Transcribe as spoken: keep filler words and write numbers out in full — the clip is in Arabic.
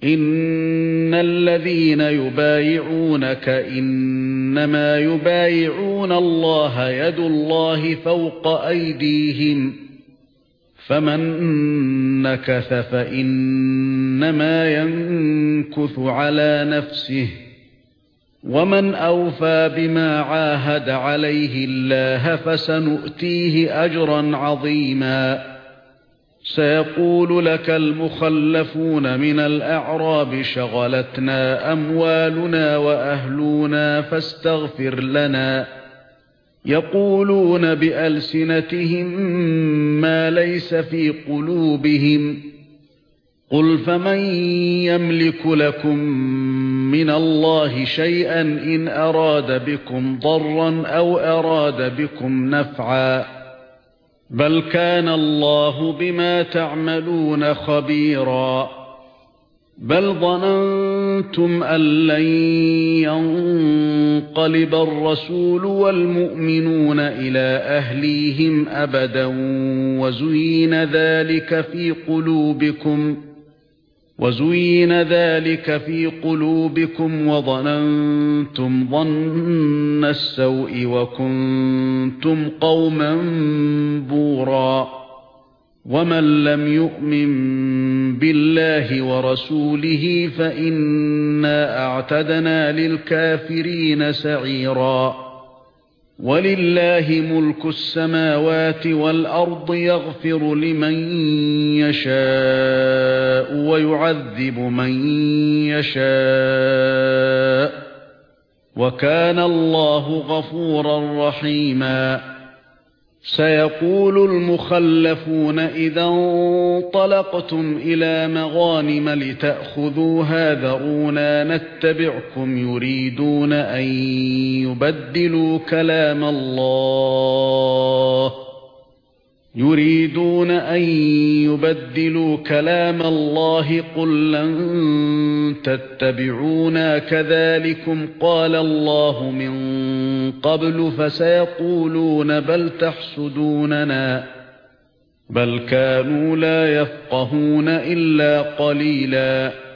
إن الذين يبايعونك إنما يبايعون الله يد الله فوق أيديهم فمن نكث فإنما ينكث على نفسه ومن أوفى بما عاهد عليه الله فسنؤتيه أجرا عظيما سيقول لك المخلفون من الأعراب شغلتنا أموالنا وأهلنا فاستغفر لنا يقولون بألسنتهم ما ليس في قلوبهم قل فمن يملك لكم من الله شيئا إن أراد بكم ضرا أو أراد بكم نفعا بل كان الله بما تعملون خبيرا بل ظننتم أن لن ينقلب الرسول والمؤمنون إلى أهليهم أبدا وزين ذلك في قلوبكم وزين ذلك في قلوبكم وظننتم ظن السوء وكنتم قوما بورا ومن لم يؤمن بالله ورسوله فإنا أعتدنا للكافرين سعيرا ولله ملك السماوات والأرض يغفر لمن يشاء ويعذب من يشاء وكان الله غفورا رحيما سيقول المخلفون إذا انطلقتم إلى مغانم لتأخذوها ذرونا نتبعكم يريدون أن يبدلوا كلام الله يريدون أن يبدلوا كلام الله قل لن تتبعونا كذلكم قال الله من قبل فسيقولون بل تحسدوننا بل كانوا لا يفقهون إلا قليلا